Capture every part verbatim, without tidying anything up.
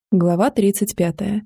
Глава тридцать пятая.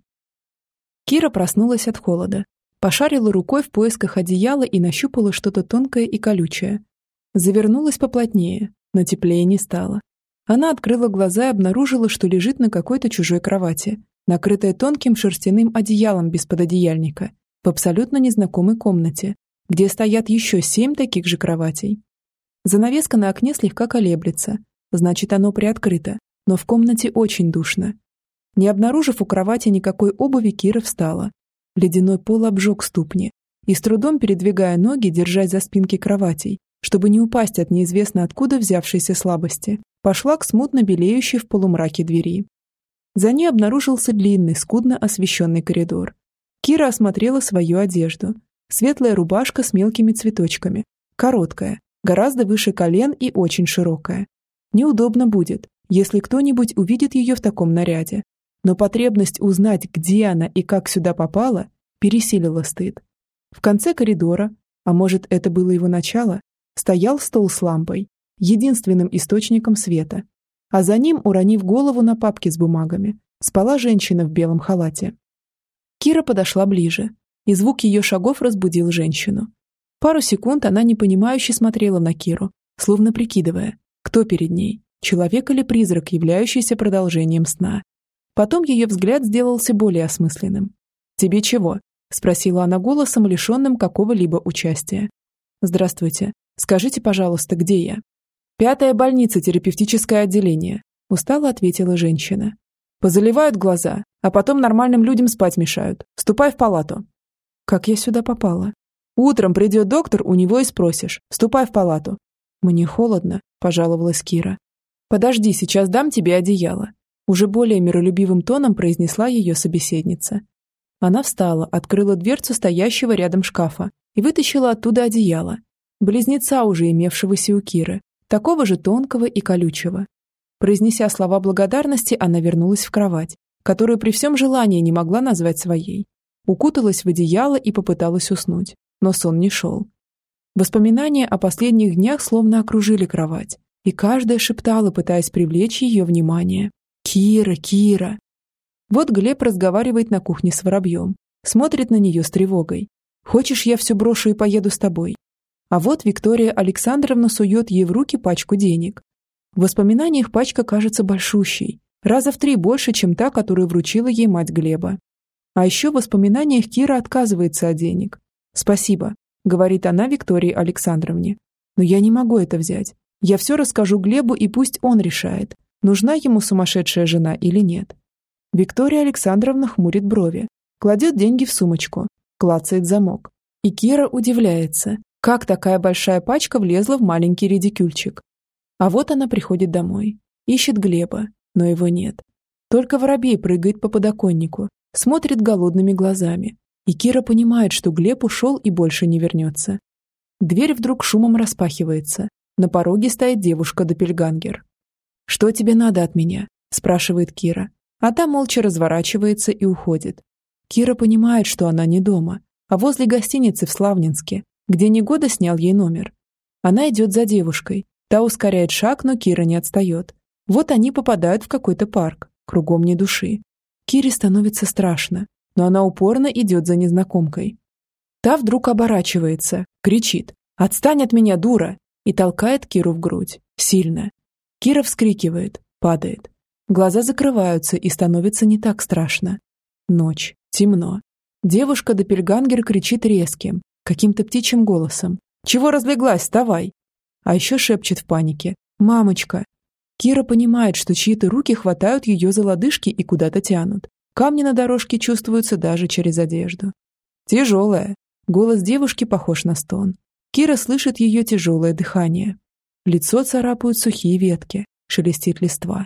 Кира проснулась от холода. Пошарила рукой в поисках одеяла и нащупала что-то тонкое и колючее. Завернулась поплотнее, но теплее не стало. Она открыла глаза и обнаружила, что лежит на какой-то чужой кровати, накрытая тонким шерстяным одеялом без пододеяльника, в абсолютно незнакомой комнате, где стоят еще семь таких же кроватей. Занавеска на окне слегка колеблется, значит, оно приоткрыто, но в комнате очень душно. Не обнаружив у кровати никакой обуви, Кира встала. Ледяной пол обжег ступни, и с трудом передвигая ноги, держась за спинки кроватей, чтобы не упасть от неизвестно откуда взявшейся слабости, пошла к смутно белеющей в полумраке двери. За ней обнаружился длинный, скудно освещенный коридор. Кира осмотрела свою одежду. Светлая рубашка с мелкими цветочками, короткая, гораздо выше колен и очень широкая. Неудобно будет, если кто-нибудь увидит ее в таком наряде. Но потребность узнать, где она и как сюда попала, пересилила стыд. В конце коридора, а может, это было его начало, стоял стол с лампой, единственным источником света. А за ним, уронив голову на папки с бумагами, спала женщина в белом халате. Кира подошла ближе, и звук ее шагов разбудил женщину. Пару секунд она непонимающе смотрела на Киру, словно прикидывая, кто перед ней, человек или призрак, являющийся продолжением сна. Потом ее взгляд сделался более осмысленным. «Тебе чего?» – спросила она голосом, лишенным какого-либо участия. «Здравствуйте. Скажите, пожалуйста, где я?» «Пятая больница, терапевтическое отделение», – устало ответила женщина. «Позаливают глаза, а потом нормальным людям спать мешают. Ступай в палату». «Как я сюда попала?» «Утром придет доктор, у него и спросишь. Ступай в палату». «Мне холодно», – пожаловалась Кира. «Подожди, сейчас дам тебе одеяло». Уже более миролюбивым тоном произнесла ее собеседница. Она встала, открыла дверцу стоящего рядом шкафа и вытащила оттуда одеяло, близнеца уже имевшегося у Киры, такого же тонкого и колючего. Произнеся слова благодарности, она вернулась в кровать, которую при всем желании не могла назвать своей. Укуталась в одеяло и попыталась уснуть, но сон не шел. Воспоминания о последних днях словно окружили кровать, и каждая шептала, пытаясь привлечь ее внимание. «Кира, Кира!» Вот Глеб разговаривает на кухне с Воробьем, смотрит на нее с тревогой. «Хочешь, я все брошу и поеду с тобой?» А вот Виктория Александровна сует ей в руки пачку денег. В воспоминаниях пачка кажется большущей, раза в три больше, чем та, которую вручила ей мать Глеба. А еще в воспоминаниях Кира отказывается от денег. «Спасибо», — говорит она Виктории Александровне. «Но я не могу это взять. Я все расскажу Глебу, и пусть он решает, нужна ему сумасшедшая жена или нет». Виктория Александровна хмурит брови, кладет деньги в сумочку, клацает замок. И Кира удивляется, как такая большая пачка влезла в маленький редикюльчик. А вот она приходит домой, ищет Глеба, но его нет. Только Воробей прыгает по подоконнику, смотрит голодными глазами. И Кира понимает, что Глеб ушел и больше не вернется. Дверь вдруг шумом распахивается. На пороге стоит девушка-доппельгангер. «Что тебе надо от меня?» – спрашивает Кира. А та молча разворачивается и уходит. Кира понимает, что она не дома, а возле гостиницы в Славнинске, где Негода снял ей номер. Она идет за девушкой. Та ускоряет шаг, но Кира не отстает. Вот они попадают в какой-то парк, кругом ни души. Кире становится страшно, но она упорно идет за незнакомкой. Та вдруг оборачивается, кричит: «Отстань от меня, дура!» и толкает Киру в грудь. Сильно. Кира вскрикивает, падает. Глаза закрываются, и становится не так страшно. Ночь, темно. Девушка-доппельгангер кричит резким, каким-то птичьим голосом: «Чего разлеглась? Вставай!» А еще шепчет в панике: «Мамочка!» Кира понимает, что чьи-то руки хватают ее за лодыжки и куда-то тянут. Камни на дорожке чувствуются даже через одежду. «Тяжелая!» Голос девушки похож на стон. Кира слышит ее тяжелое дыхание. Лицо царапают сухие ветки, шелестит листва.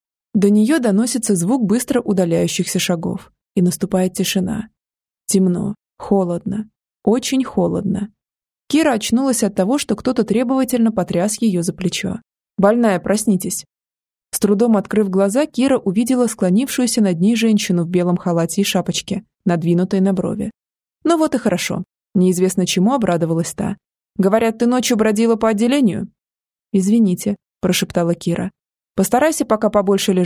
До нее доносится звук быстро удаляющихся шагов, и наступает тишина. Темно, холодно, очень холодно. Кира очнулась от того, что кто-то требовательно потряс ее за плечо. «Больная, проснитесь!» С трудом открыв глаза, Кира увидела склонившуюся над ней женщину в белом халате и шапочке, надвинутой на брови. «Ну вот и хорошо», – неизвестно чему обрадовалась та. «Говорят, ты ночью бродила по отделению?» «Извините», – прошептала Кира. «Постарайся пока побольше лежать.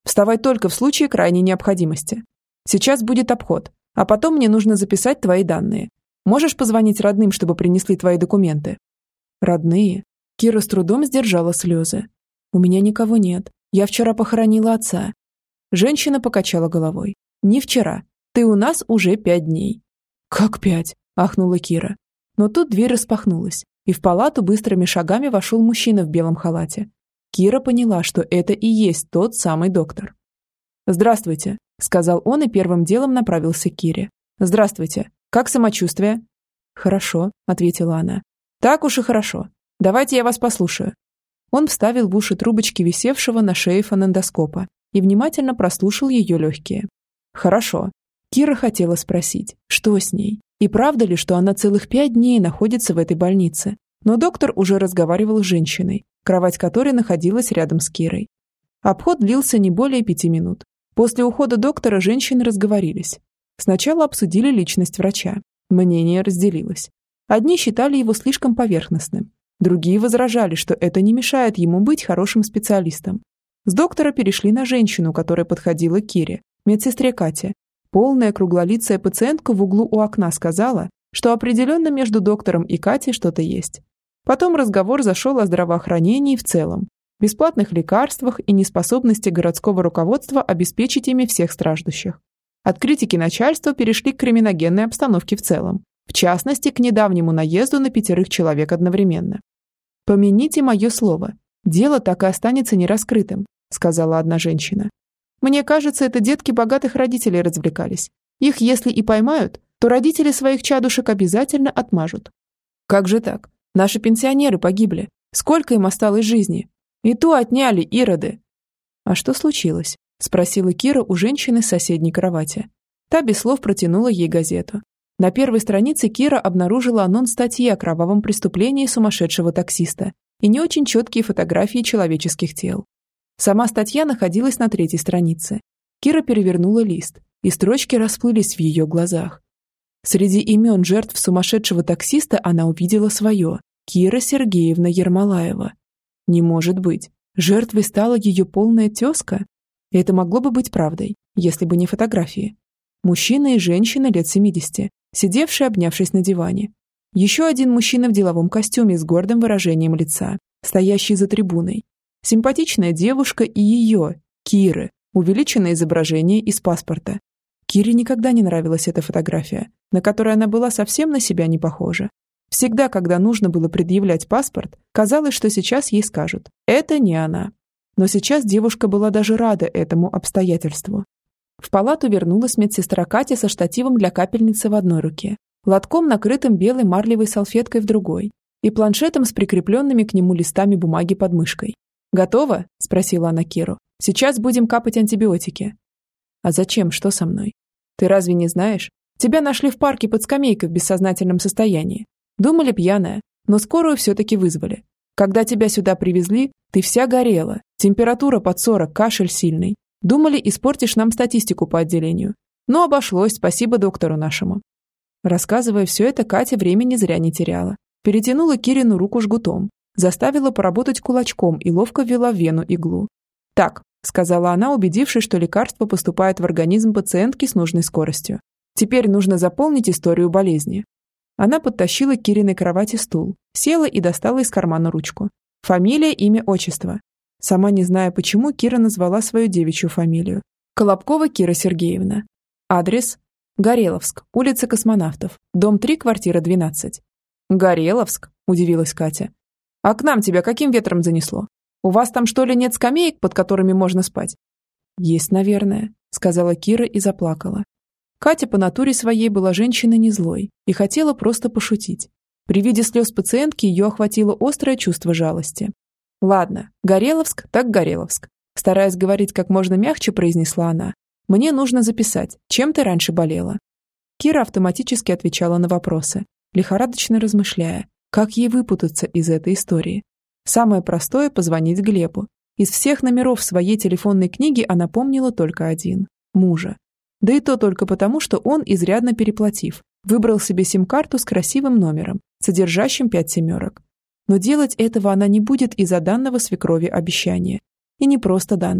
Вставай только в случае крайней необходимости. Сейчас будет обход, а потом мне нужно записать твои данные. Можешь позвонить родным, чтобы принесли твои документы?» «Родные?» Кира с трудом сдержала слезы. «У меня никого нет. Я вчера похоронила отца». Женщина покачала головой. «Не вчера. Ты у нас уже пять дней». «Как пять?» – ахнула Кира. Но тут дверь распахнулась, и в палату быстрыми шагами вошел мужчина в белом халате. Кира поняла, что это и есть тот самый доктор. «Здравствуйте», – сказал он и первым делом направился к Кире. «Здравствуйте. Как самочувствие?» «Хорошо», – ответила она. «Так уж и хорошо. Давайте я вас послушаю». Он вставил в уши трубочки висевшего на шее фонендоскопа и внимательно прослушал ее легкие. «Хорошо». Кира хотела спросить, что с ней, и правда ли, что она целых пять дней находится в этой больнице, но доктор уже разговаривал с женщиной, кровать которой находилась рядом с Кирой. Обход длился не более пяти минут. После ухода доктора женщины разговорились. Сначала обсудили личность врача. Мнение разделилось. Одни считали его слишком поверхностным, другие возражали, что это не мешает ему быть хорошим специалистом. С доктора перешли на женщину, которая подходила к Кире, медсестре Кате. Полная круглолицая пациентка в углу у окна сказала, что определенно между доктором и Катей что-то есть. Потом разговор зашел о здравоохранении в целом, бесплатных лекарствах и неспособности городского руководства обеспечить ими всех страждущих. От критики начальства перешли к криминогенной обстановке в целом, в частности, к недавнему наезду на пятерых человек одновременно. «Помяните мое слово, дело так и останется нераскрытым», сказала одна женщина. «Мне кажется, это детки богатых родителей развлекались. Их, если и поймают, то родители своих чадушек обязательно отмажут». «Как же так? Наши пенсионеры погибли. Сколько им осталось жизни? И ту отняли, ироды». «А что случилось?» спросила Кира у женщины с соседней кровати. Та без слов протянула ей газету. На первой странице Кира обнаружила анонс статьи о кровавом преступлении сумасшедшего таксиста и не очень четкие фотографии человеческих тел. Сама статья находилась на третьей странице. Кира перевернула лист, и строчки расплылись в ее глазах. Среди имен жертв сумасшедшего таксиста она увидела свое – Кира Сергеевна Ермолаева. Не может быть, жертвой стала ее полная тезка? Это могло бы быть правдой, если бы не фотографии. Мужчина и женщина лет семидесяти, сидевшие, обнявшись на диване. Еще один мужчина в деловом костюме с гордым выражением лица, стоящий за трибуной. Симпатичная девушка и ее, Киры, увеличенное изображение из паспорта. Кире никогда не нравилась эта фотография, на которой она была совсем на себя не похожа. Всегда, когда нужно было предъявлять паспорт, казалось, что сейчас ей скажут «это не она». Но сейчас девушка была даже рада этому обстоятельству. В палату вернулась медсестра Катя со штативом для капельницы в одной руке, лотком, накрытым белой марлевой салфеткой в другой, и планшетом с прикрепленными к нему листами бумаги под мышкой. «Готово?» – спросила она Киру. «Сейчас будем капать антибиотики». «А зачем? Что со мной? Ты разве не знаешь? Тебя нашли в парке под скамейкой в бессознательном состоянии. Думали, пьяная, но скорую все-таки вызвали. Когда тебя сюда привезли, ты вся горела, температура под сорок, кашель сильный. Думали, испортишь нам статистику по отделению. Но обошлось, спасибо доктору нашему». Рассказывая все это, Катя времени зря не теряла. Перетянула Кирину руку жгутом, заставила поработать кулачком и ловко ввела в вену иглу. «Так», — сказала она, убедившись, что лекарство поступает в организм пациентки с нужной скоростью. «Теперь нужно заполнить историю болезни». Она подтащила к Кириной кровати стул, села и достала из кармана ручку. Фамилия, имя, отчество. Сама не зная почему, Кира назвала свою девичью фамилию. Колобкова Кира Сергеевна. Адрес. Гореловск, улица Космонавтов, дом три, квартира двенадцать. «Гореловск?» – удивилась Катя. «А к нам тебя каким ветром занесло? У вас там что ли нет скамеек, под которыми можно спать?» «Есть, наверное», – сказала Кира и заплакала. Катя по натуре своей была женщиной не злой и хотела просто пошутить. При виде слез пациентки ее охватило острое чувство жалости. «Ладно, Гореловск так Гореловск», – стараясь говорить как можно мягче, произнесла она. «Мне нужно записать, чем ты раньше болела». Кира автоматически отвечала на вопросы, лихорадочно размышляя, как ей выпутаться из этой истории. Самое простое – позвонить Глебу. Из всех номеров в своей телефонной книге она помнила только один – мужа. Да и то только потому, что он, изрядно переплатив, выбрал себе сим-карту с красивым номером, содержащим пять семерок. Но делать этого она не будет из-за данного свекрови обещания. И не просто данного.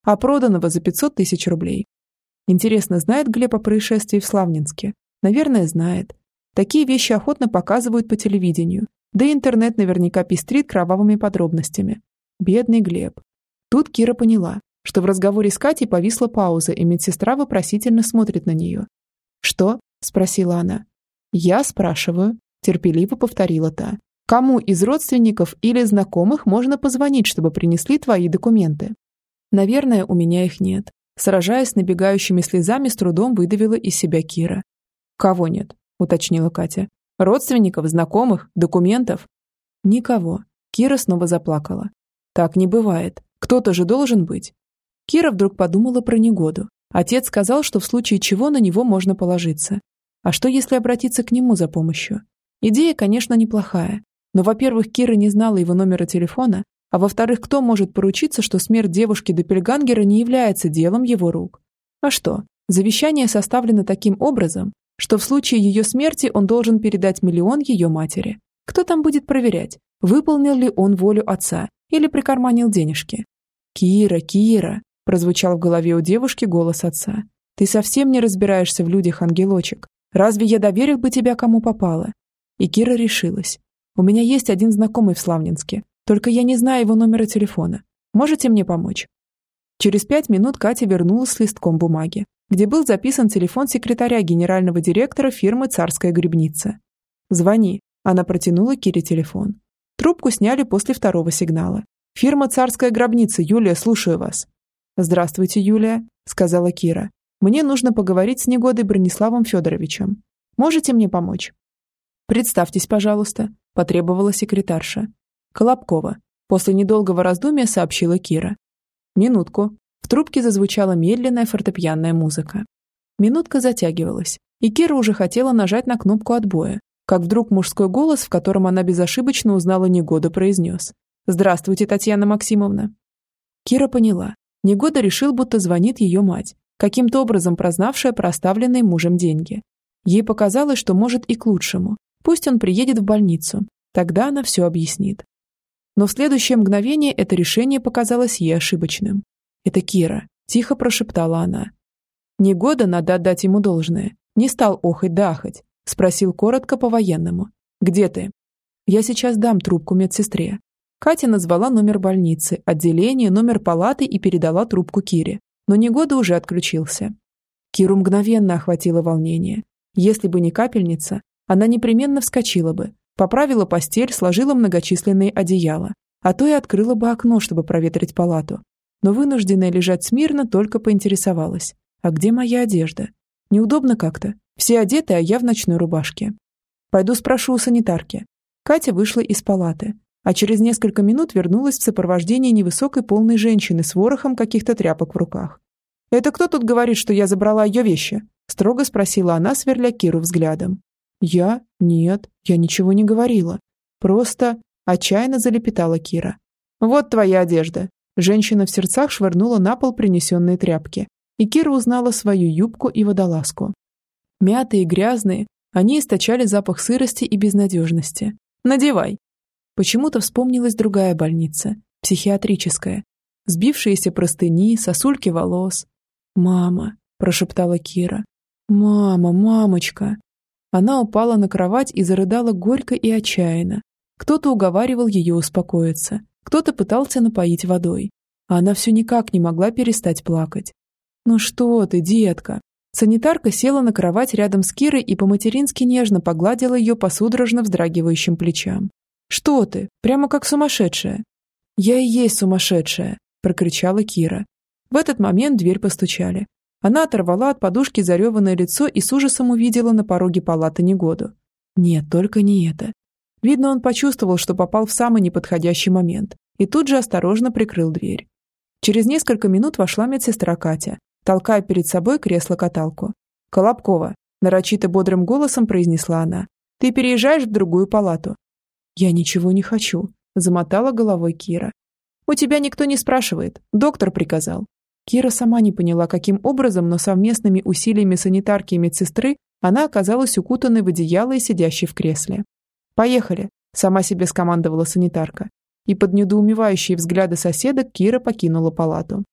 а проданного за пятьсот тысяч рублей. Интересно, знает Глеб о происшествии в Славнинске? Наверное, знает. Такие вещи охотно показывают по телевидению, да и интернет наверняка пестрит кровавыми подробностями. Бедный Глеб. Тут Кира поняла, что в разговоре с Катей повисла пауза, и медсестра вопросительно смотрит на нее. «Что?» – спросила она. «Я спрашиваю», – терпеливо повторила та. «Кому из родственников или знакомых можно позвонить, чтобы принесли твои документы?» «Наверное, у меня их нет». Сражаясь с набегающими слезами, с трудом выдавила из себя Кира. «Кого нет?» – уточнила Катя. «Родственников, знакомых, документов?» «Никого». Кира снова заплакала. «Так не бывает. Кто-то же должен быть». Кира вдруг подумала про Негоду. Отец сказал, что в случае чего на него можно положиться. А что, если обратиться к нему за помощью? Идея, конечно, неплохая. Но, во-первых, Кира не знала его номера телефона, а во-вторых, кто может поручиться, что смерть девушки-доппельгангера не является делом его рук? А что? Завещание составлено таким образом, что в случае ее смерти он должен передать миллион ее матери. Кто там будет проверять, выполнил ли он волю отца или прикарманил денежки? «Кира, Кира!» – прозвучал в голове у девушки голос отца. «Ты совсем не разбираешься в людях, ангелочек. Разве я доверил бы тебя кому попало?» И Кира решилась. «У меня есть один знакомый в Славнинске, только я не знаю его номера телефона. Можете мне помочь?» Через пять минут Катя вернулась с листком бумаги, где был записан телефон секретаря генерального директора фирмы «Царская грибница». «Звони», – она протянула Кире телефон. Трубку сняли после второго сигнала. «Фирма «Царская гробница», Юлия, слушаю вас». «Здравствуйте, Юлия», – сказала Кира. «Мне нужно поговорить с Негодой Брониславом Федоровичем. Можете мне помочь?» «Представьтесь, пожалуйста», – потребовала секретарша. «Колобкова», – после недолгого раздумья сообщила Кира. «Минутку». В трубке зазвучала медленная фортепианная музыка. Минутка затягивалась, и Кира уже хотела нажать на кнопку отбоя, как вдруг мужской голос, в котором она безошибочно узнала Негоду, произнес: «Здравствуйте, Татьяна Максимовна». Кира поняла. Негода решил, будто звонит ее мать, каким-то образом прознавшая про оставленные мужем деньги. Ей показалось, что может и к лучшему. Пусть он приедет в больницу. Тогда она все объяснит. Но в следующее мгновение это решение показалось ей ошибочным. «Это Кира», – тихо прошептала она. Негода, надо отдать ему должное, не стал охать да ахать. Спросил коротко по-военному. «Где ты?» «Я сейчас дам трубку медсестре». Катя назвала номер больницы, отделение, номер палаты и передала трубку Кире. Но Негода уже отключился. Киру мгновенно охватило волнение. Если бы не капельница, она непременно вскочила бы, поправила постель, сложила многочисленные одеяла, а то и открыла бы окно, чтобы проветрить палату. Но вынужденная лежать смирно только поинтересовалась. «А где моя одежда? Неудобно как-то. Все одеты, а я в ночной рубашке. Пойду спрошу у санитарки». Катя вышла из палаты, а через несколько минут вернулась в сопровождении невысокой полной женщины с ворохом каких-то тряпок в руках. «Это кто тут говорит, что я забрала ее вещи?» – строго спросила она, сверля Киру взглядом. «Я? Нет, я ничего не говорила. Просто...» – отчаянно залепетала Кира. «Вот твоя одежда». Женщина в сердцах швырнула на пол принесенные тряпки, и Кира узнала свою юбку и водолазку. Мятые, грязные, они источали запах сырости и безнадежности. «Надевай!» Почему-то вспомнилась другая больница, психиатрическая. Сбившиеся простыни, сосульки волос. «Мама!» – прошептала Кира. «Мама, мамочка!» Она упала на кровать и зарыдала горько и отчаянно. Кто-то уговаривал ее успокоиться, кто-то пытался напоить водой. А она все никак не могла перестать плакать. «Ну что ты, детка?» Санитарка села на кровать рядом с Кирой и по-матерински нежно погладила ее по судорожно вздрагивающим плечам. «Что ты? Прямо как сумасшедшая!» «Я и есть сумасшедшая!» – прокричала Кира. В этот момент дверь постучали. Она оторвала от подушки зареванное лицо и с ужасом увидела на пороге палаты Негоду. Нет, только не это. Видно, он почувствовал, что попал в самый неподходящий момент, и тут же осторожно прикрыл дверь. Через несколько минут вошла медсестра Катя, толкая перед собой кресло-каталку. «Колобкова», – нарочито бодрым голосом произнесла она, – «ты переезжаешь в другую палату». «Я ничего не хочу», – замотала головой Кира. «У тебя никто не спрашивает, доктор приказал». Кира сама не поняла, каким образом, но совместными усилиями санитарки и медсестры она оказалась укутанной в одеяло и сидящей в кресле. «Поехали», – сама себе скомандовала санитарка. И под недоумевающие взгляды соседок Кира покинула палату.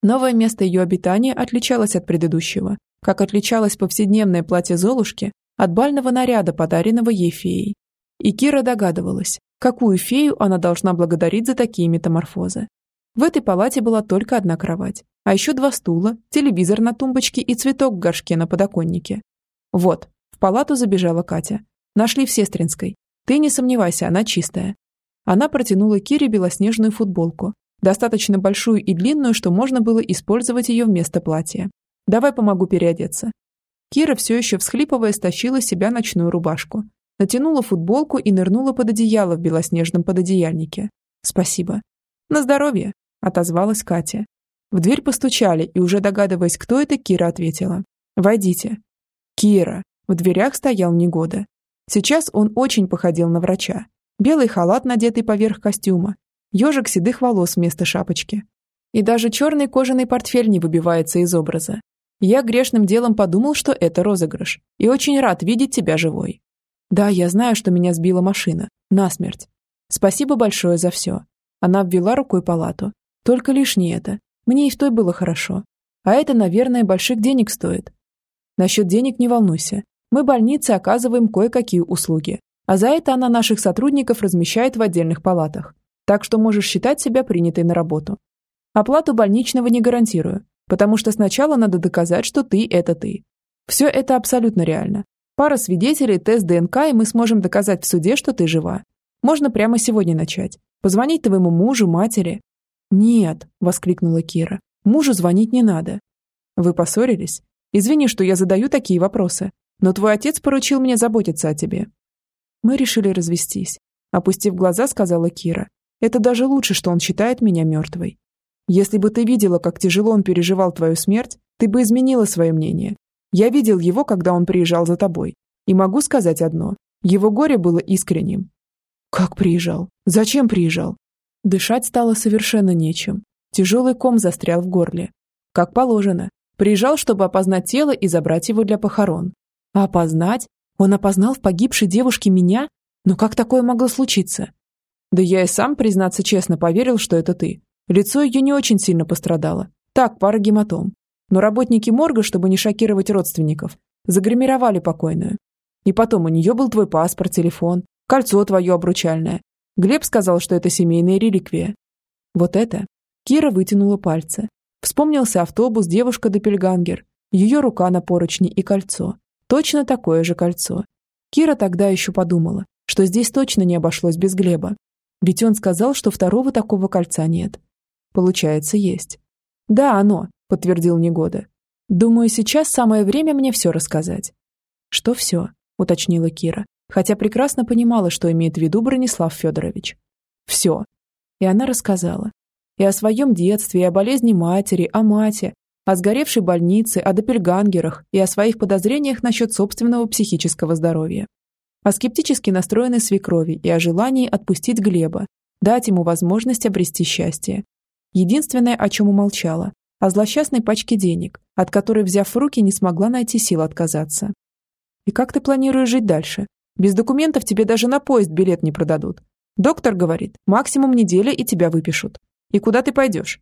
Новое место ее обитания отличалось от предыдущего, как отличалось повседневное платье Золушки от бального наряда, подаренного ей феей. И Кира догадывалась, какую фею она должна благодарить за такие метаморфозы. В этой палате была только одна кровать, а еще два стула, телевизор на тумбочке и цветок в горшке на подоконнике. Вот, в палату забежала Катя. Нашли в Сестринской. Ты не сомневайся, она чистая. Она протянула Кире белоснежную футболку, достаточно большую и длинную, что можно было использовать ее вместо платья. Давай помогу переодеться. Кира, все еще всхлипывая, стащила с себя ночную рубашку, натянула футболку и нырнула под одеяло в белоснежном пододеяльнике. Спасибо. На здоровье, отозвалась Катя. В дверь постучали, и уже догадываясь, кто это, Кира ответила. Войдите. Кира. В дверях стоял Негода. Сейчас он очень походил на врача. Белый халат, надетый поверх костюма, ежик седых волос вместо шапочки. И даже черный кожаный портфель не выбивается из образа. Я грешным делом подумал, что это розыгрыш, и очень рад видеть тебя живой. Да, я знаю, что меня сбила машина. Насмерть. Спасибо большое за все. Она обвела рукой палату. Только лишь не это. Мне и в той было хорошо. А это, наверное, больших денег стоит. Насчет денег не волнуйся. Мы больнице оказываем кое-какие услуги. А за это она наших сотрудников размещает в отдельных палатах. Так что можешь считать себя принятой на работу. Оплату больничного не гарантирую, потому что сначала надо доказать, что ты – это ты. Все это абсолютно реально. Пара свидетелей, тест ДНК, и мы сможем доказать в суде, что ты жива. Можно прямо сегодня начать. Позвонить твоему мужу, матери. «Нет», – воскликнула Кира. «Мужу звонить не надо». «Вы поссорились? Извини, что я задаю такие вопросы, но твой отец поручил мне заботиться о тебе». «Мы решили развестись», – опустив глаза, сказала Кира. «Это даже лучше, что он считает меня мертвой. Если бы ты видела, как тяжело он переживал твою смерть, ты бы изменила свое мнение. Я видел его, когда он приезжал за тобой. И могу сказать одно. Его горе было искренним». «Как приезжал? Зачем приезжал?» Дышать стало совершенно нечем. Тяжелый ком застрял в горле. Как положено. Приезжал, чтобы опознать тело и забрать его для похорон. А опознать? Он опознал в погибшей девушке меня? Но как такое могло случиться? Да я и сам, признаться честно, поверил, что это ты. Лицо ее не очень сильно пострадало. Так, пара гематом. Но работники морга, чтобы не шокировать родственников, загримировали покойную. И потом у нее был твой паспорт, телефон, кольцо твое обручальное. Глеб сказал, что это семейная реликвия. Вот это. Кира вытянула пальцы. Вспомнился автобус, девушка-доппельгангер, ее рука на поручни и кольцо. Точно такое же кольцо. Кира тогда еще подумала, что здесь точно не обошлось без Глеба. Ведь он сказал, что второго такого кольца нет. Получается, есть. Да, оно, подтвердил Негода. Думаю, сейчас самое время мне все рассказать. Что все? Уточнила Кира, хотя прекрасно понимала, что имеет в виду Бронислав Федорович. Все. И она рассказала. И о своем детстве, и о болезни матери, о мате, о сгоревшей больнице, о доппельгангерах и о своих подозрениях насчет собственного психического здоровья. О скептически настроенной свекрови и о желании отпустить Глеба, дать ему возможность обрести счастье. Единственное, о чем умолчала, о злосчастной пачке денег, от которой, взяв в руки, не смогла найти сил отказаться. И как ты планируешь жить дальше? Без документов тебе даже на поезд билет не продадут. Доктор говорит, максимум неделя и тебя выпишут. И куда ты пойдешь?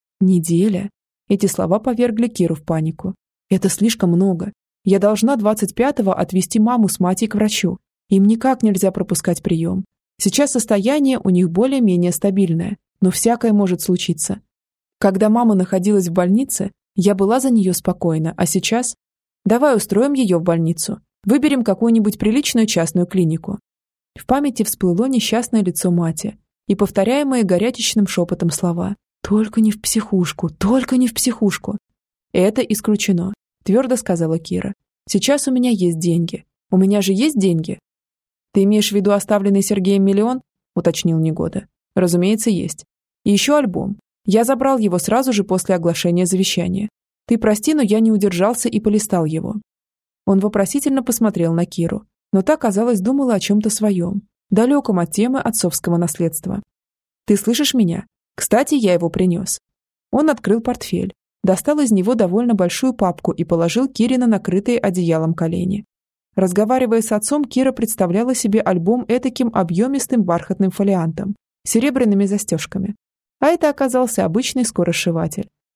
Неделя? Эти слова повергли Киру в панику. Это слишком много. Я должна двадцать пятого отвезти маму с Матей к врачу. Им никак нельзя пропускать прием. Сейчас состояние у них более-менее стабильное, но всякое может случиться. Когда мама находилась в больнице, я была за нее спокойна, а сейчас... Давай устроим ее в больницу. Выберем какую-нибудь приличную частную клинику. В памяти всплыло несчастное лицо Мати и повторяемые горячечным шепотом слова «Только не в психушку, только не в психушку». «Это исключено», – твердо сказала Кира. «Сейчас у меня есть деньги. У меня же есть деньги». «Ты имеешь в виду оставленный Сергеем миллион?» – уточнил Негода. «Разумеется, есть. И еще альбом. Я забрал его сразу же после оглашения завещания. Ты прости, но я не удержался и полистал его». Он вопросительно посмотрел на Киру, но та, казалось, думала о чем-то своем, далеком от темы отцовского наследства. «Ты слышишь меня? Кстати, я его принес». Он открыл портфель, достал из него довольно большую папку и положил Кире на накрытые одеялом колени. Разговаривая с отцом, Кира представляла себе альбом этаким объемистым бархатным фолиантом, с серебряными застежками. А это оказался обычный скоросшиватель,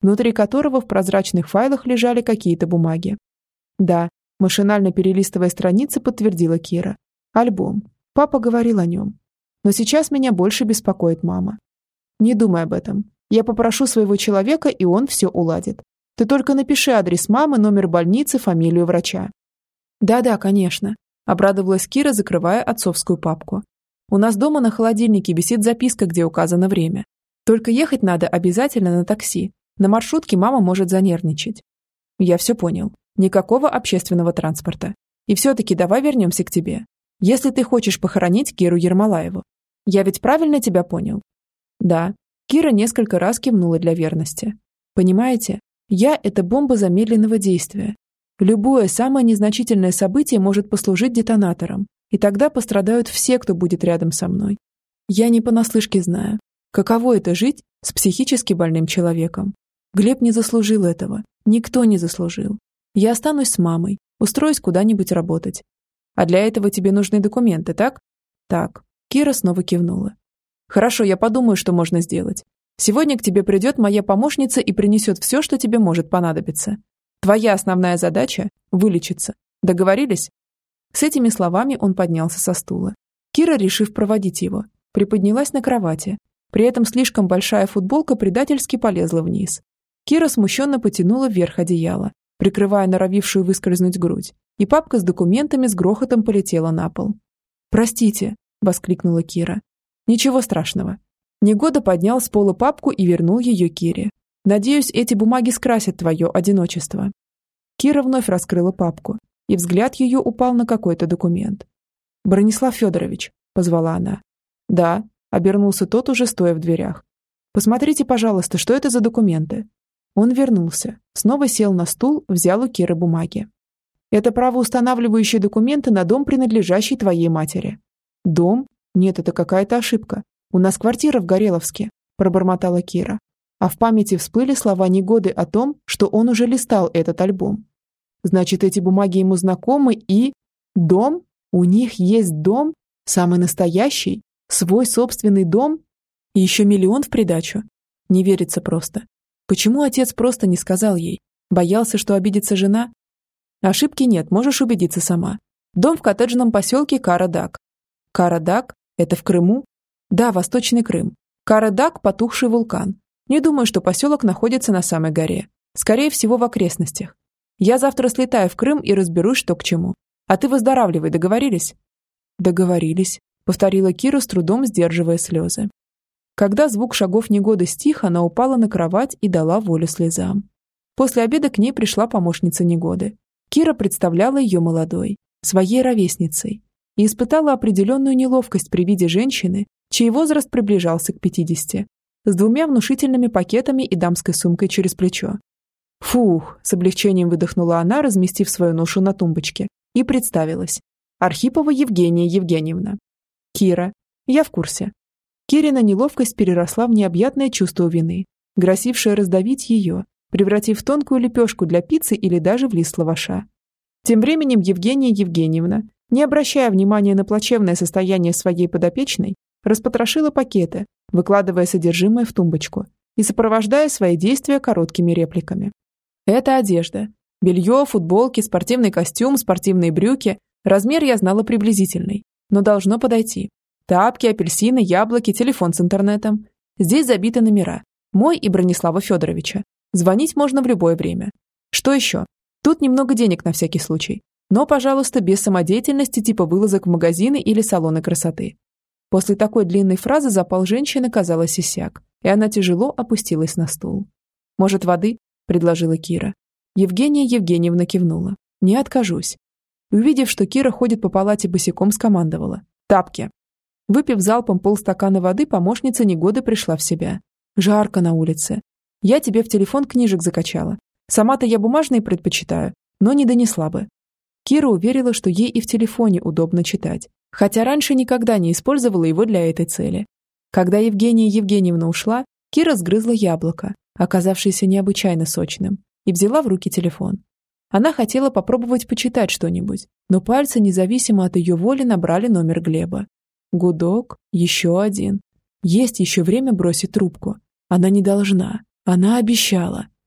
внутри которого в прозрачных файлах лежали какие-то бумаги. Да, машинально перелистывая страницы, подтвердила Кира. Альбом. Папа говорил о нем. Но сейчас меня больше беспокоит мама. Не думай об этом. Я попрошу своего человека, и он все уладит. Ты только напиши адрес мамы, номер больницы, фамилию врача. Да-да, конечно. Обрадовалась Кира, закрывая отцовскую папку. У нас дома на холодильнике висит записка, где указано время. Только ехать надо обязательно на такси. На маршрутке мама может занервничать. Я все понял. Никакого общественного транспорта. И все-таки давай вернемся к тебе. Если ты хочешь похоронить Киру Ермолаеву. Я ведь правильно тебя понял? Да. Кира несколько раз кивнула для верности. Понимаете, я – это бомба замедленного действия. Любое самое незначительное событие может послужить детонатором, и тогда пострадают все, кто будет рядом со мной. Я не понаслышке знаю, каково это жить с психически больным человеком. Глеб не заслужил этого. Никто не заслужил. Я останусь с мамой, устроюсь куда-нибудь работать. А для этого тебе нужны документы, так? Так. Кира снова кивнула. Хорошо, я подумаю, что можно сделать. Сегодня к тебе придет моя помощница и принесет все, что тебе может понадобиться. Твоя основная задача – вылечиться. Договорились? С этими словами он поднялся со стула. Кира, решив проводить его, приподнялась на кровати. При этом слишком большая футболка предательски полезла вниз. Кира смущенно потянула вверх одеяло, прикрывая норовившую выскользнуть грудь, и папка с документами с грохотом полетела на пол. «Простите», – воскликнула Кира. «Ничего страшного». Негода поднял с пола папку и вернул ее Кире. «Надеюсь, эти бумаги скрасят твое одиночество». Кира вновь раскрыла папку, и взгляд ее упал на какой-то документ. «Бронислав Федорович», – позвала она. «Да», – обернулся тот, уже стоя в дверях. «Посмотрите, пожалуйста, что это за документы». Он вернулся, снова сел на стул, взял у Киры бумаги. «Это правоустанавливающие документы на дом, принадлежащий твоей матери». «Дом? Нет, это какая-то ошибка. У нас квартира в Гореловске», – пробормотала Кира. А в памяти всплыли слова Негоды о том, что он уже листал этот альбом. Значит, эти бумаги ему знакомы и... Дом? У них есть дом? Самый настоящий? Свой собственный дом? И еще миллион в придачу? Не верится просто. Почему отец просто не сказал ей? Боялся, что обидится жена? Ошибки нет, можешь убедиться сама. Дом в коттеджном поселке Карадаг. Карадаг? Это в Крыму? Да, Восточный Крым. Карадаг – потухший вулкан. Не думаю, что поселок находится на самой горе. Скорее всего, в окрестностях. Я завтра слетаю в Крым и разберусь, что к чему. А ты выздоравливай, договорились? Договорились, повторила Кира, с трудом сдерживая слезы. Когда звук шагов Негоды стих, она упала на кровать и дала волю слезам. После обеда к ней пришла помощница Негоды. Кира представляла ее молодой, своей ровесницей, и испытала определенную неловкость при виде женщины, чей возраст приближался к пятидесяти, с двумя внушительными пакетами и дамской сумкой через плечо. «Фух!» – с облегчением выдохнула она, разместив свою ношу на тумбочке, и представилась. «Архипова Евгения Евгеньевна». «Кира. Я в курсе». Кирина неловкость переросла в необъятное чувство вины, грозившее раздавить ее, превратив в тонкую лепешку для пиццы или даже в лист лаваша. Тем временем Евгения Евгеньевна, не обращая внимания на плачевное состояние своей подопечной, распотрошила пакеты, выкладывая содержимое в тумбочку и сопровождая свои действия короткими репликами. Это одежда. Белье, футболки, спортивный костюм, спортивные брюки. Размер я знала приблизительный, но должно подойти. Тапки, апельсины, яблоки, телефон с интернетом. Здесь забиты номера. Мой и Бронислава Федоровича. Звонить можно в любое время. Что еще? Тут немного денег на всякий случай. Но, пожалуйста, без самодеятельности типа вылазок в магазины или салоны красоты. После такой длинной фразы запал женщины, казалось, иссяк, и она тяжело опустилась на стул. «Может, воды?» – предложила Кира. Евгения Евгеньевна кивнула. «Не откажусь». Увидев, что Кира ходит по палате босиком, скомандовала. «Тапки!» Выпив залпом полстакана воды, помощница Негоды пришла в себя. «Жарко на улице. Я тебе в телефон книжек закачала. Сама-то я бумажные предпочитаю, но не донесла бы». Кира уверила, что ей и в телефоне удобно читать, хотя раньше никогда не использовала его для этой цели. Когда Евгения Евгеньевна ушла, Кира сгрызла яблоко, оказавшееся необычайно сочным, и взяла в руки телефон. Она хотела попробовать почитать что-нибудь, но пальцы, независимо от ее воли, набрали номер Глеба. Гудок, еще один. Есть еще время бросить трубку. Она не должна. Она обещала.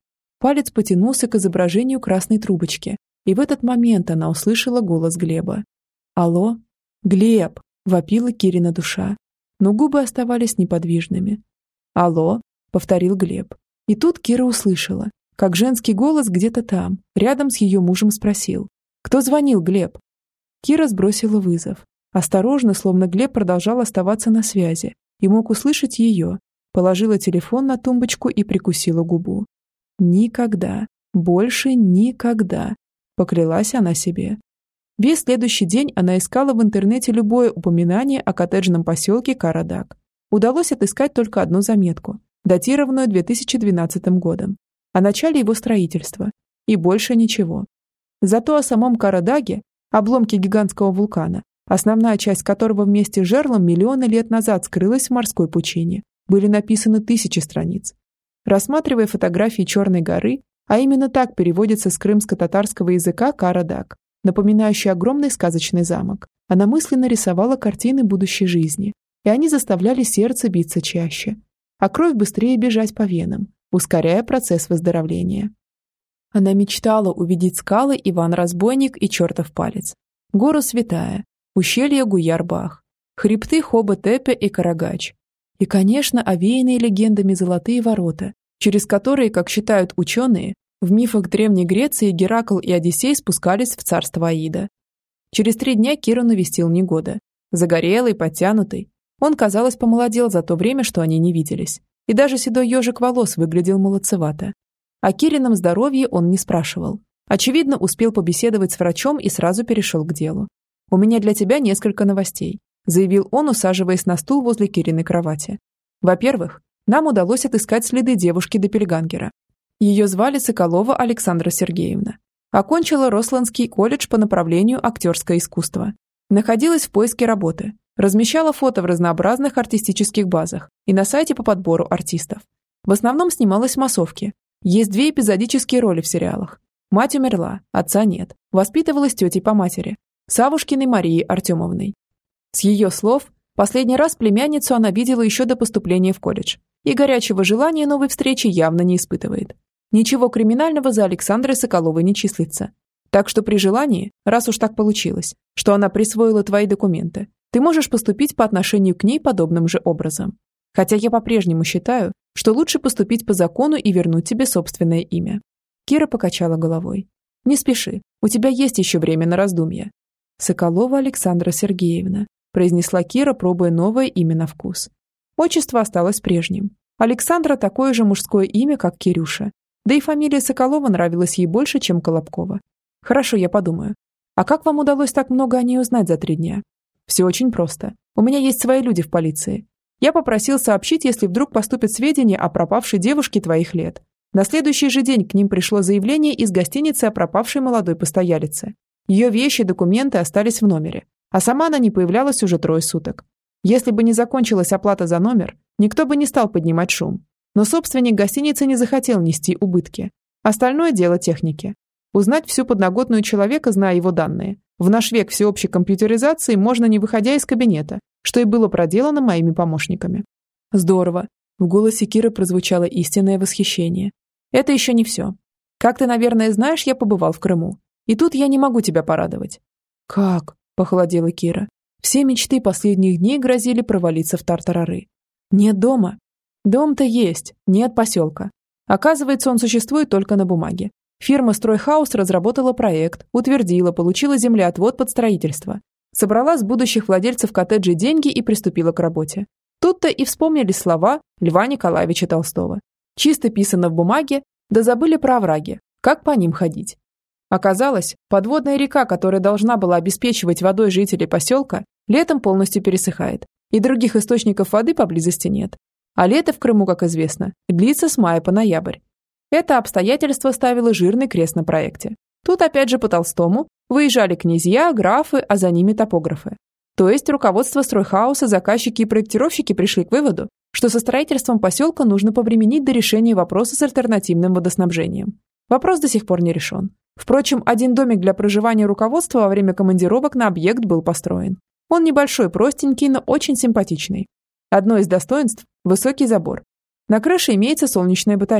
Палец потянулся к изображению красной трубочки, и в этот момент она услышала голос Глеба. «Алло? Глеб!» – вопила Кирина душа, но губы оставались неподвижными. «Алло?» – повторил Глеб. И тут Кира услышала, как женский голос где-то там, рядом с ее мужем спросил: «Кто звонил, Глеб?» Кира сбросила вызов. Осторожно, словно Глеб продолжал оставаться на связи и мог услышать ее, положила телефон на тумбочку и прикусила губу. «Никогда, больше никогда», – поклялась она себе. Весь следующий день она искала в интернете любое упоминание о коттеджном поселке Карадак. Удалось отыскать только одну заметку, датированную две тысячи двенадцатым годом, о начале его строительства, и больше ничего. Зато о самом Карадаге, обломке гигантского вулкана, основная часть которого вместе с жерлом миллионы лет назад скрылась в морской пучине, были написаны тысячи страниц. Рассматривая фотографии Черной горы, а именно так переводится с крымско-татарского языка Карадаг, напоминающий огромный сказочный замок, она мысленно рисовала картины будущей жизни, и они заставляли сердце биться чаще, а кровь быстрее бежать по венам, ускоряя процесс выздоровления. Она мечтала увидеть скалы Иван-Разбойник и Чертов палец, гору Святая, ущелье Гуяр-Бах, хребты Хоба-Тепе и Карагач. И, конечно, овеянные легендами золотые ворота, через которые, как считают ученые, в мифах Древней Греции Геракл и Одиссей спускались в царство Аида. Через три дня Киру навестил Негода. Загорелый, подтянутый. Он, казалось, помолодел за то время, что они не виделись. И даже седой ежик волос выглядел молодцевато. О Кирином здоровье он не спрашивал. Очевидно, успел побеседовать с врачом и сразу перешел к делу. «У меня для тебя несколько новостей», заявил он, усаживаясь на стул возле Кириной кровати. «Во-первых, нам удалось отыскать следы девушки-доппельгангера. Ее звали Соколова Александра Сергеевна. Окончила Росландский колледж по направлению актерское искусство. Находилась в поиске работы. Размещала фото в разнообразных артистических базах и на сайте по подбору артистов. В основном снималась в массовке. Есть две эпизодические роли в сериалах. Мать умерла, отца нет. Воспитывалась тетей по матери, Савушкиной Марией Артемовной. С ее слов, последний раз племянницу она видела еще до поступления в колледж и горячего желания новой встречи явно не испытывает. Ничего криминального за Александрой Соколовой не числится. Так что при желании, раз уж так получилось, что она присвоила твои документы, ты можешь поступить по отношению к ней подобным же образом. Хотя я по-прежнему считаю, что лучше поступить по закону и вернуть тебе собственное имя». Кира покачала головой. «Не спеши, у тебя есть еще время на раздумья». «Соколова Александра Сергеевна», произнесла Кира, пробуя новое имя на вкус. Отчество осталось прежним. Александра такое же мужское имя, как Кирюша. Да и фамилия Соколова нравилась ей больше, чем Колобкова. «Хорошо, я подумаю. А как вам удалось так много о ней узнать за три дня?» «Все очень просто. У меня есть свои люди в полиции. Я попросил сообщить, если вдруг поступят сведения о пропавшей девушке твоих лет. На следующий же день к ним пришло заявление из гостиницы о пропавшей молодой постоялице. Ее вещи и документы остались в номере, а сама она не появлялась уже трое суток. Если бы не закончилась оплата за номер, никто бы не стал поднимать шум. Но собственник гостиницы не захотел нести убытки. Остальное дело техники. Узнать всю подноготную человека, зная его данные, в наш век всеобщей компьютеризации можно, не выходя из кабинета, что и было проделано моими помощниками». «Здорово». В голосе Киры прозвучало истинное восхищение. «Это еще не все. Как ты, наверное, знаешь, я побывал в Крыму. И тут я не могу тебя порадовать». «Как?» – похолодела Кира. Все мечты последних дней грозили провалиться в тартарары. «Нет дома». «Дом-то есть, нет поселка. Оказывается, он существует только на бумаге. Фирма «Стройхаус» разработала проект, утвердила, получила землеотвод под строительство. Собрала с будущих владельцев коттеджей деньги и приступила к работе. Тут-то и вспомнили слова Льва Николаевича Толстого. Чисто писано в бумаге, да забыли про овраги, как по ним ходить. Оказалось, подводная река, которая должна была обеспечивать водой жителей поселка, летом полностью пересыхает, и других источников воды поблизости нет. А лето в Крыму, как известно, длится с мая по ноябрь. Это обстоятельство ставило жирный крест на проекте. Тут опять же по Толстому выезжали князья, графы, а за ними топографы. То есть руководство стройхауса, заказчики и проектировщики пришли к выводу, что со строительством поселка нужно повременить до решения вопроса с альтернативным водоснабжением. Вопрос до сих пор не решен. Впрочем, один домик для проживания руководства во время командировок на объект был построен. Он небольшой, простенький, но очень симпатичный. Одно из достоинств – высокий забор. На крыше имеется солнечная батарея,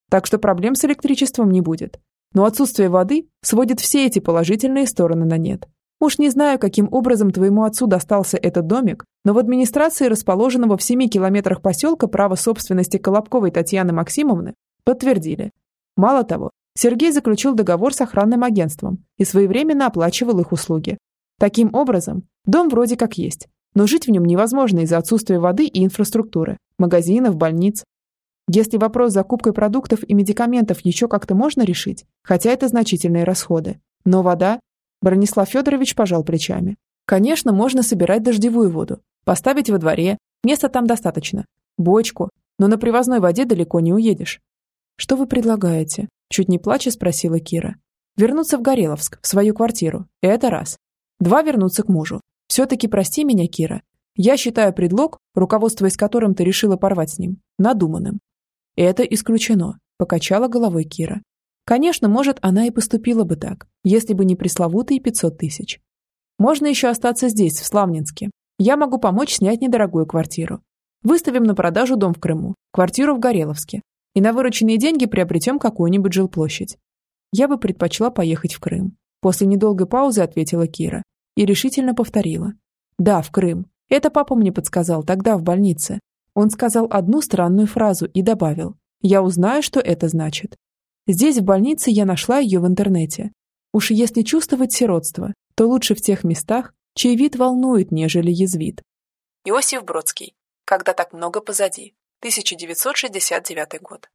так что проблем с электричеством не будет. Но отсутствие воды сводит все эти положительные стороны на нет. Уж не знаю, каким образом твоему отцу достался этот домик, но в администрации расположенного в семи километрах поселка право собственности Колобковой Татьяны Максимовны подтвердили. Мало того, Сергей заключил договор с охранным агентством и своевременно оплачивал их услуги. Таким образом, дом вроде как есть, но жить в нем невозможно из-за отсутствия воды и инфраструктуры, магазинов, больниц. Если вопрос с закупкой продуктов и медикаментов еще как-то можно решить, хотя это значительные расходы, но вода... Бронислав Федорович пожал плечами. Конечно, можно собирать дождевую воду, поставить во дворе, места там достаточно, бочку, но на привозной воде далеко не уедешь. Что вы предлагаете? Чуть не плача спросила Кира. Вернуться в Гореловск, в свою квартиру. Это раз. Два, вернуться к мужу. Все-таки прости меня, Кира. Я считаю предлог, руководствуясь которым ты решила порвать с ним, надуманным. Это исключено, покачала головой Кира. Конечно, может, она и поступила бы так, если бы не пресловутые пятьсот тысяч. Можно еще остаться здесь, в Славнинске. Я могу помочь снять недорогую квартиру. Выставим на продажу дом в Крыму, квартиру в Гореловске. И на вырученные деньги приобретем какую-нибудь жилплощадь. Я бы предпочла поехать в Крым. После недолгой паузы ответила Кира и решительно повторила. Да, в Крым. Это папа мне подсказал тогда в больнице. Он сказал одну странную фразу и добавил. Я узнаю, что это значит. Здесь, в больнице, я нашла ее в интернете. Уж если чувствовать сиротство, то лучше в тех местах, чей вид волнует, нежели язвит. Иосиф Бродский. Когда так много позади. тысяча девятьсот шестьдесят девятый год.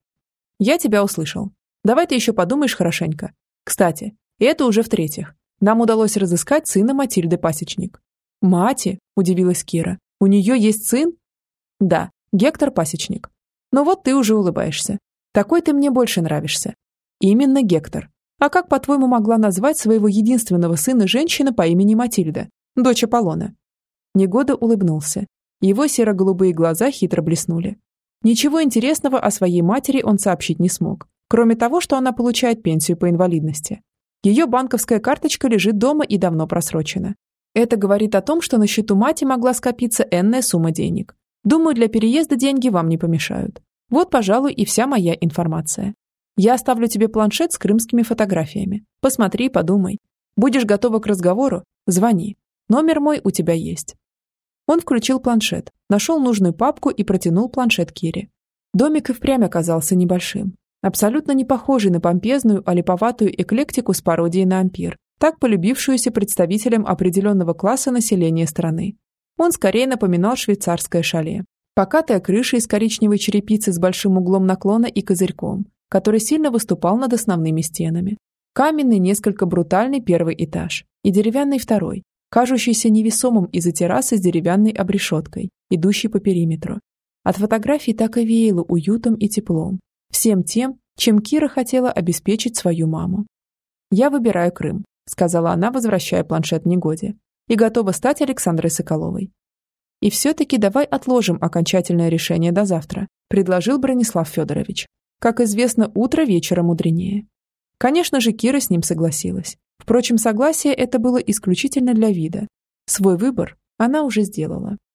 Я тебя услышал. Давай ты еще подумаешь хорошенько. Кстати, и это уже в-третьих. Нам удалось разыскать сына Матильды Пасечник. Мати, удивилась Кира. У нее есть сын? Да, Гектор Пасечник. Но вот ты уже улыбаешься. Такой ты мне больше нравишься. Именно Гектор. А как, по-твоему, могла назвать своего единственного сына женщина по имени Матильда, дочь Аполлона? Негода улыбнулся. Его серо-голубые глаза хитро блеснули. Ничего интересного о своей матери он сообщить не смог, кроме того, что она получает пенсию по инвалидности. Ее банковская карточка лежит дома и давно просрочена. Это говорит о том, что на счету мати могла скопиться энная сумма денег. Думаю, для переезда деньги вам не помешают. Вот, пожалуй, и вся моя информация. Я оставлю тебе планшет с крымскими фотографиями. Посмотри, подумай. Будешь готова к разговору? Звони. Номер мой у тебя есть. Он включил планшет, нашел нужную папку и протянул планшет Кире. Домик и впрямь оказался небольшим. Абсолютно не похожий на помпезную, олиповатую эклектику с пародией на ампир, так полюбившуюся представителям определенного класса населения страны. Он скорее напоминал швейцарское шале. Покатая крыша из коричневой черепицы с большим углом наклона и козырьком, который сильно выступал над основными стенами. Каменный, несколько брутальный первый этаж и деревянный второй, кажущийся невесомым из-за террасы с деревянной обрешеткой, идущей по периметру. От фотографий так и веяло уютом и теплом. Всем тем, чем Кира хотела обеспечить свою маму. «Я выбираю Крым», — сказала она, возвращая планшет Негоде, «и готова стать Александрой Соколовой». «И все-таки давай отложим окончательное решение до завтра», — предложил Бронислав Федорович. Как известно, утро вечера мудренее. Конечно же, Кира с ним согласилась. Впрочем, согласие это было исключительно для вида. Свой выбор она уже сделала.